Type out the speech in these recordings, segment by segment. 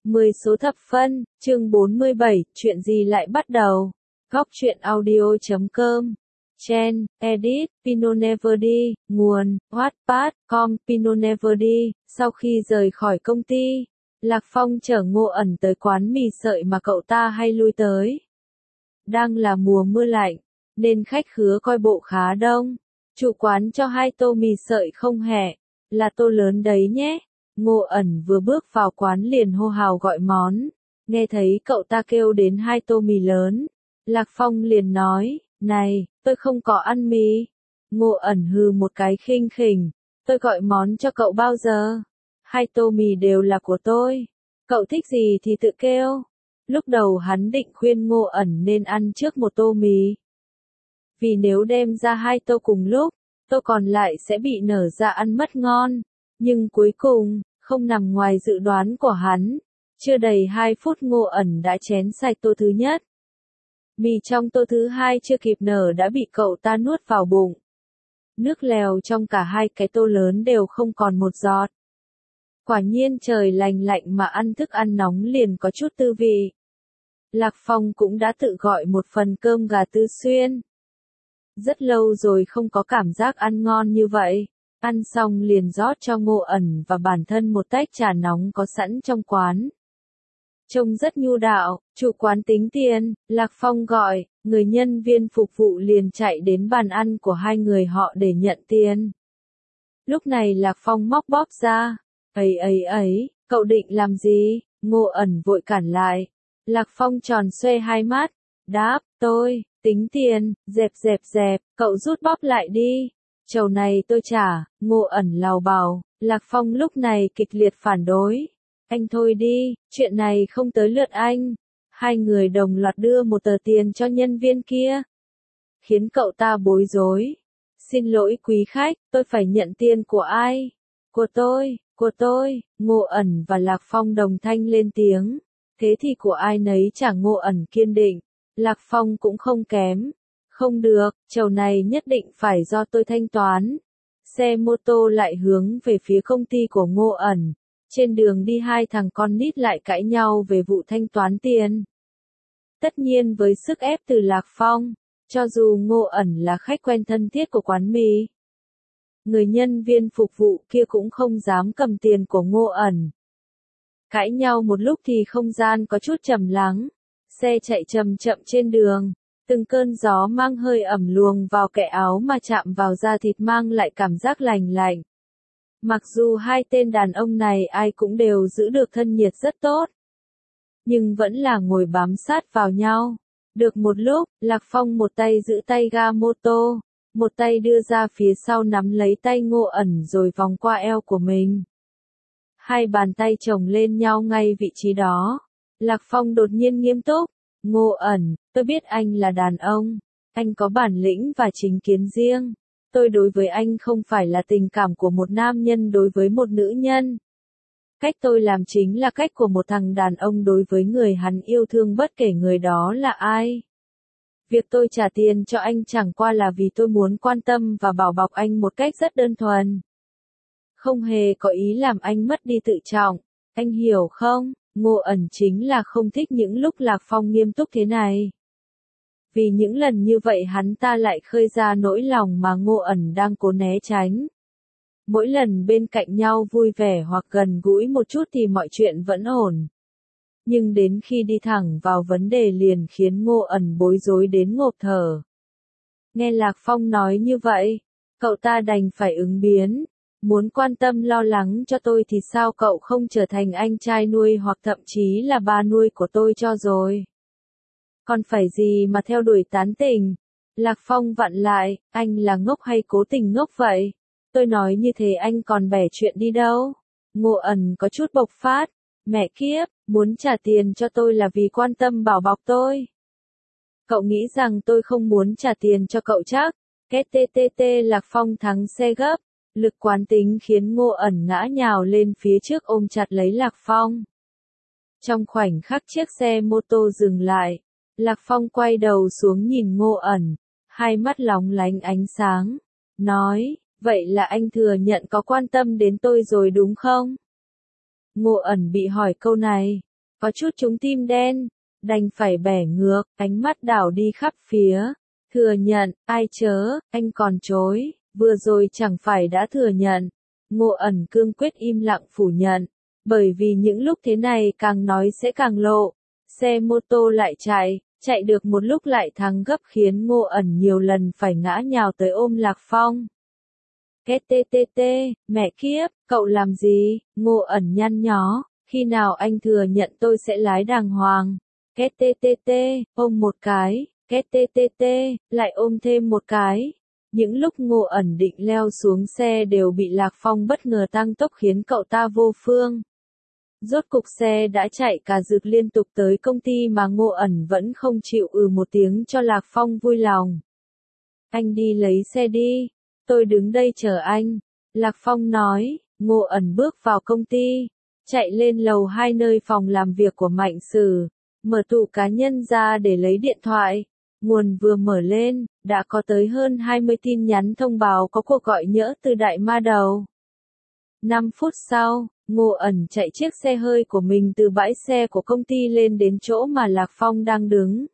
10 số thập phân, chương 47, chuyện gì lại bắt đầu? Góc truyện audio.com. Chen, edit, Pinot Neverdi, nguồn, Wattpad.com, Pinot Neverdi. Sau khi rời khỏi công ty, Lạc Phong chở Ngô ẩn tới quán mì sợi mà cậu ta hay lui tới. Đang là mùa mưa lạnh, nên khách khứa coi bộ khá đông. Chủ quán cho 2 tô mì sợi không hẹ, là tô lớn đấy nhé. Ngô ẩn vừa bước vào quán liền hô hào gọi món. Nghe thấy cậu ta kêu đến 2 tô mì lớn, Lạc Phong liền nói, này, tôi không có ăn mì. Ngô ẩn hừ một cái khinh khỉnh, tôi gọi món cho cậu bao giờ? 2 tô mì đều là của tôi. Cậu thích gì thì tự kêu. Lúc đầu hắn định khuyên Ngô ẩn nên ăn trước 1 tô mì. Vì nếu đem ra 2 tô cùng lúc, tô còn lại sẽ bị nở ra ăn mất ngon. Nhưng cuối cùng, không nằm ngoài dự đoán của hắn. Chưa đầy 2 phút Ngô ẩn đã chén sạch tô thứ nhất. Mì trong tô thứ hai chưa kịp nở đã bị cậu ta nuốt vào bụng. Nước lèo trong cả 2 cái tô lớn đều không còn một giọt. Quả nhiên trời lành lạnh mà ăn thức ăn nóng liền có chút tư vị. Lạc Phong cũng đã tự gọi một phần cơm gà Tư Xuyên. Rất lâu rồi không có cảm giác ăn ngon như vậy. Ăn xong liền rót cho Ngô ẩn và bản thân một tách trà nóng có sẵn trong quán. Trông rất nhu đạo, chủ quán tính tiền, Lạc Phong gọi, người nhân viên phục vụ liền chạy đến bàn ăn của 2 người họ để nhận tiền. Lúc này Lạc Phong móc bóp ra, ấy, cậu định làm gì? Ngô ẩn vội cản lại. Lạc Phong tròn xoe 2 mắt, đáp, tôi, tính tiền, dẹp, cậu rút bóp lại đi. Chầu này tôi trả, Ngô ẩn lào bào, Lạc Phong lúc này kịch liệt phản đối. Anh thôi đi, chuyện này không tới lượt anh. 2 người đồng loạt đưa 1 tờ tiền cho nhân viên kia. Khiến cậu ta bối rối. Xin lỗi quý khách, tôi phải nhận tiền của ai? Của tôi, Ngô ẩn và Lạc Phong đồng thanh lên tiếng. Thế thì của ai nấy trả. Ngô ẩn kiên định. Lạc Phong cũng không kém. Không được, chầu này nhất định phải do tôi thanh toán. Xe mô tô lại hướng về phía công ty của Ngô ẩn. Trên đường đi 2 thằng con nít lại cãi nhau về vụ thanh toán tiền. Tất nhiên với sức ép từ Lạc Phong, cho dù Ngô ẩn là khách quen thân thiết của quán mì, người nhân viên phục vụ kia cũng không dám cầm tiền của Ngô ẩn. Cãi nhau một lúc thì không gian có chút trầm lắng, xe chạy chậm chậm trên đường, từng cơn gió mang hơi ẩm luồng vào kẻ áo mà chạm vào da thịt mang lại cảm giác lành lạnh. Mặc dù 2 tên đàn ông này ai cũng đều giữ được thân nhiệt rất tốt, nhưng vẫn là ngồi bám sát vào nhau. Được một lúc, Lạc Phong một tay giữ tay ga mô tô, một tay đưa ra phía sau nắm lấy tay Ngô ẩn rồi vòng qua eo của mình. 2 bàn tay chồng lên nhau ngay vị trí đó. Lạc Phong đột nhiên nghiêm túc. Ngô ẩn, tôi biết anh là đàn ông. Anh có bản lĩnh và chính kiến riêng. Tôi đối với anh không phải là tình cảm của một nam nhân đối với một nữ nhân. Cách tôi làm chính là cách của một thằng đàn ông đối với người hắn yêu thương bất kể người đó là ai. Việc tôi trả tiền cho anh chẳng qua là vì tôi muốn quan tâm và bảo bọc anh một cách rất đơn thuần. Không hề có ý làm anh mất đi tự trọng, anh hiểu không? Ngô ẩn chính là không thích những lúc Lạc Phong nghiêm túc thế này. Vì những lần như vậy hắn ta lại khơi ra nỗi lòng mà Ngô ẩn đang cố né tránh. Mỗi lần bên cạnh nhau vui vẻ hoặc gần gũi một chút thì mọi chuyện vẫn ổn. Nhưng đến khi đi thẳng vào vấn đề liền khiến Ngô ẩn bối rối đến ngộp thở. Nghe Lạc Phong nói như vậy, cậu ta đành phải ứng biến. Muốn quan tâm lo lắng cho tôi thì sao cậu không trở thành anh trai nuôi hoặc thậm chí là ba nuôi của tôi cho rồi. Còn phải gì mà theo đuổi tán tỉnh? Lạc Phong vặn lại, anh là ngốc hay cố tình ngốc vậy? Tôi nói như thế anh còn bẻ chuyện đi đâu? Ngô ẩn có chút bộc phát. Mẹ kiếp, muốn trả tiền cho tôi là vì quan tâm bảo bọc tôi. Cậu nghĩ rằng tôi không muốn trả tiền cho cậu chắc? Két Lạc Phong thắng xe gấp. Lực quán tính khiến Ngô ẩn ngã nhào lên phía trước ôm chặt lấy Lạc Phong. Trong khoảnh khắc chiếc xe mô tô dừng lại, Lạc Phong quay đầu xuống nhìn Ngô ẩn, 2 mắt lóng lánh ánh sáng, nói, vậy là anh thừa nhận có quan tâm đến tôi rồi đúng không? Ngô ẩn bị hỏi câu này, có chút trúng tim đen, đành phải bẻ ngược, ánh mắt đảo đi khắp phía. Thừa nhận, ai chớ, anh còn chối, vừa rồi chẳng phải đã thừa nhận. Ngô ẩn cương quyết im lặng phủ nhận, bởi vì những lúc thế này càng nói sẽ càng lộ. Xe mô tô lại chạy được một lúc lại thắng gấp khiến Ngô ẩn nhiều lần phải ngã nhào tới ôm Lạc Phong. TTT, mẹ kiếp, cậu làm gì? Ngô ẩn nhăn nhó, khi nào anh thừa nhận tôi sẽ lái đàng hoàng. TTT, ôm một cái, TTT, lại ôm thêm một cái. Những lúc Ngô ẩn định leo xuống xe đều bị Lạc Phong bất ngờ tăng tốc khiến cậu ta vô phương. Rốt cục xe đã chạy cả rực liên tục tới công ty mà Ngô ẩn vẫn không chịu một tiếng cho Lạc Phong vui lòng. Anh đi lấy xe đi, tôi đứng đây chờ anh. Lạc Phong nói, Ngô ẩn bước vào công ty, chạy lên lầu 2 nơi phòng làm việc của Mạnh Sử, mở tủ cá nhân ra để lấy điện thoại. Nguồn vừa mở lên, đã có tới hơn 20 tin nhắn thông báo có cuộc gọi nhỡ từ Đại Ma Đầu. 5 phút sau, Ngô ẩn chạy chiếc xe hơi của mình từ bãi xe của công ty lên đến chỗ mà Lạc Phong đang đứng.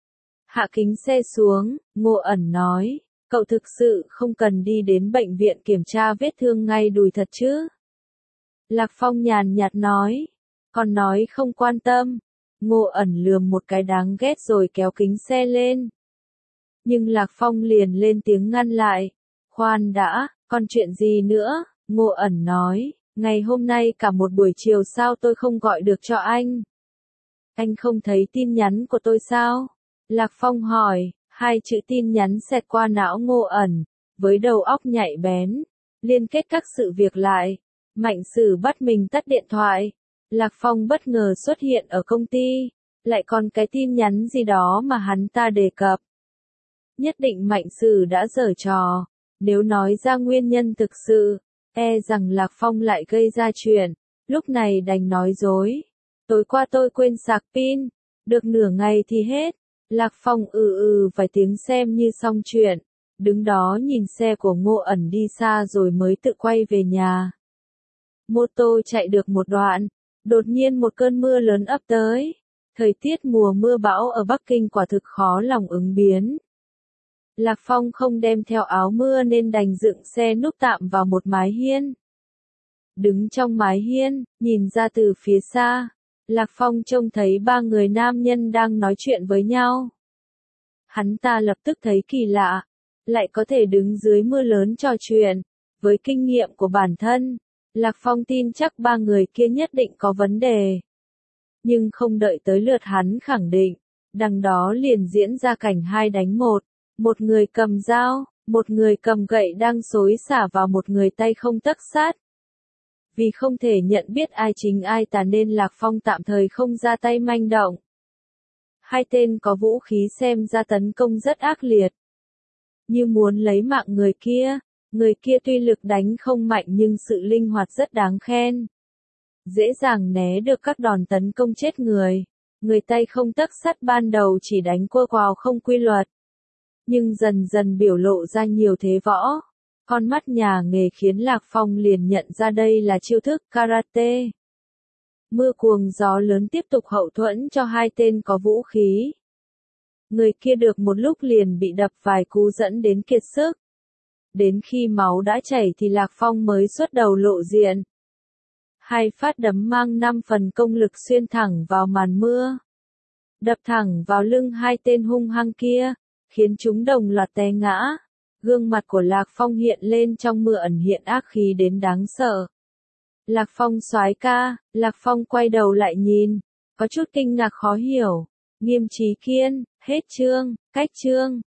Hạ kính xe xuống, Ngô ẩn nói, cậu thực sự không cần đi đến bệnh viện kiểm tra vết thương ngay đùi thật chứ? Lạc Phong nhàn nhạt nói, còn nói không quan tâm. Ngô ẩn lườm một cái đáng ghét rồi kéo kính xe lên. Nhưng Lạc Phong liền lên tiếng ngăn lại. Khoan đã, còn chuyện gì nữa? Ngô ẩn nói, ngày hôm nay cả một buổi chiều sao tôi không gọi được cho anh? Anh không thấy tin nhắn của tôi sao? Lạc Phong hỏi, hai chữ tin nhắn xẹt qua não Ngô ẩn, với đầu óc nhạy bén, liên kết các sự việc lại. Mạnh Sử bắt mình tắt điện thoại. Lạc Phong bất ngờ xuất hiện ở công ty, lại còn cái tin nhắn gì đó mà hắn ta đề cập. Nhất định Mạnh Sử đã giở trò, nếu nói ra nguyên nhân thực sự, rằng Lạc Phong lại gây ra chuyện, lúc này đành nói dối. Tối qua tôi quên sạc pin, được nửa ngày thì hết. Lạc Phong vài tiếng xem như xong chuyện, đứng đó nhìn xe của Ngô ẩn đi xa rồi mới tự quay về nhà. Mô tô chạy được một đoạn, đột nhiên một cơn mưa lớn ập tới. Thời tiết mùa mưa bão ở Bắc Kinh quả thực khó lòng ứng biến. Lạc Phong không đem theo áo mưa nên đành dựng xe núp tạm vào một mái hiên. Đứng trong mái hiên, nhìn ra từ phía xa, Lạc Phong trông thấy ba người nam nhân đang nói chuyện với nhau. Hắn ta lập tức thấy kỳ lạ, lại có thể đứng dưới mưa lớn trò chuyện. Với kinh nghiệm của bản thân, Lạc Phong tin chắc ba người kia nhất định có vấn đề. Nhưng không đợi tới lượt hắn khẳng định, đằng đó liền diễn ra cảnh 2 đánh 1. Một người cầm dao, một người cầm gậy đang xối xả vào một người tay không tấc sắt. Vì không thể nhận biết ai chính ai tà nên Lạc Phong tạm thời không ra tay manh động. Hai tên có vũ khí xem ra tấn công rất ác liệt. Như muốn lấy mạng người kia tuy lực đánh không mạnh nhưng sự linh hoạt rất đáng khen. Dễ dàng né được các đòn tấn công chết người. Người tay không tấc sắt ban đầu chỉ đánh quơ quào không quy luật, nhưng dần dần biểu lộ ra nhiều thế võ. Con mắt nhà nghề khiến Lạc Phong liền nhận ra đây là chiêu thức karate. Mưa cuồng gió lớn tiếp tục hậu thuẫn cho hai tên có vũ khí. Người kia được một lúc liền bị đập vài cú dẫn đến kiệt sức. Đến khi máu đã chảy thì Lạc Phong mới xuất đầu lộ diện. Hai phát đấm mang 5 phần công lực xuyên thẳng vào màn mưa, đập thẳng vào lưng hai tên hung hăng kia, khiến chúng đồng loạt té ngã. Gương mặt của Lạc Phong hiện lên trong mưa ẩn hiện ác khí đến đáng sợ. Lạc Phong soái ca, Lạc Phong quay đầu lại nhìn, có chút kinh ngạc khó hiểu. Nghiêm Chí Kiên, hết chương, cách chương.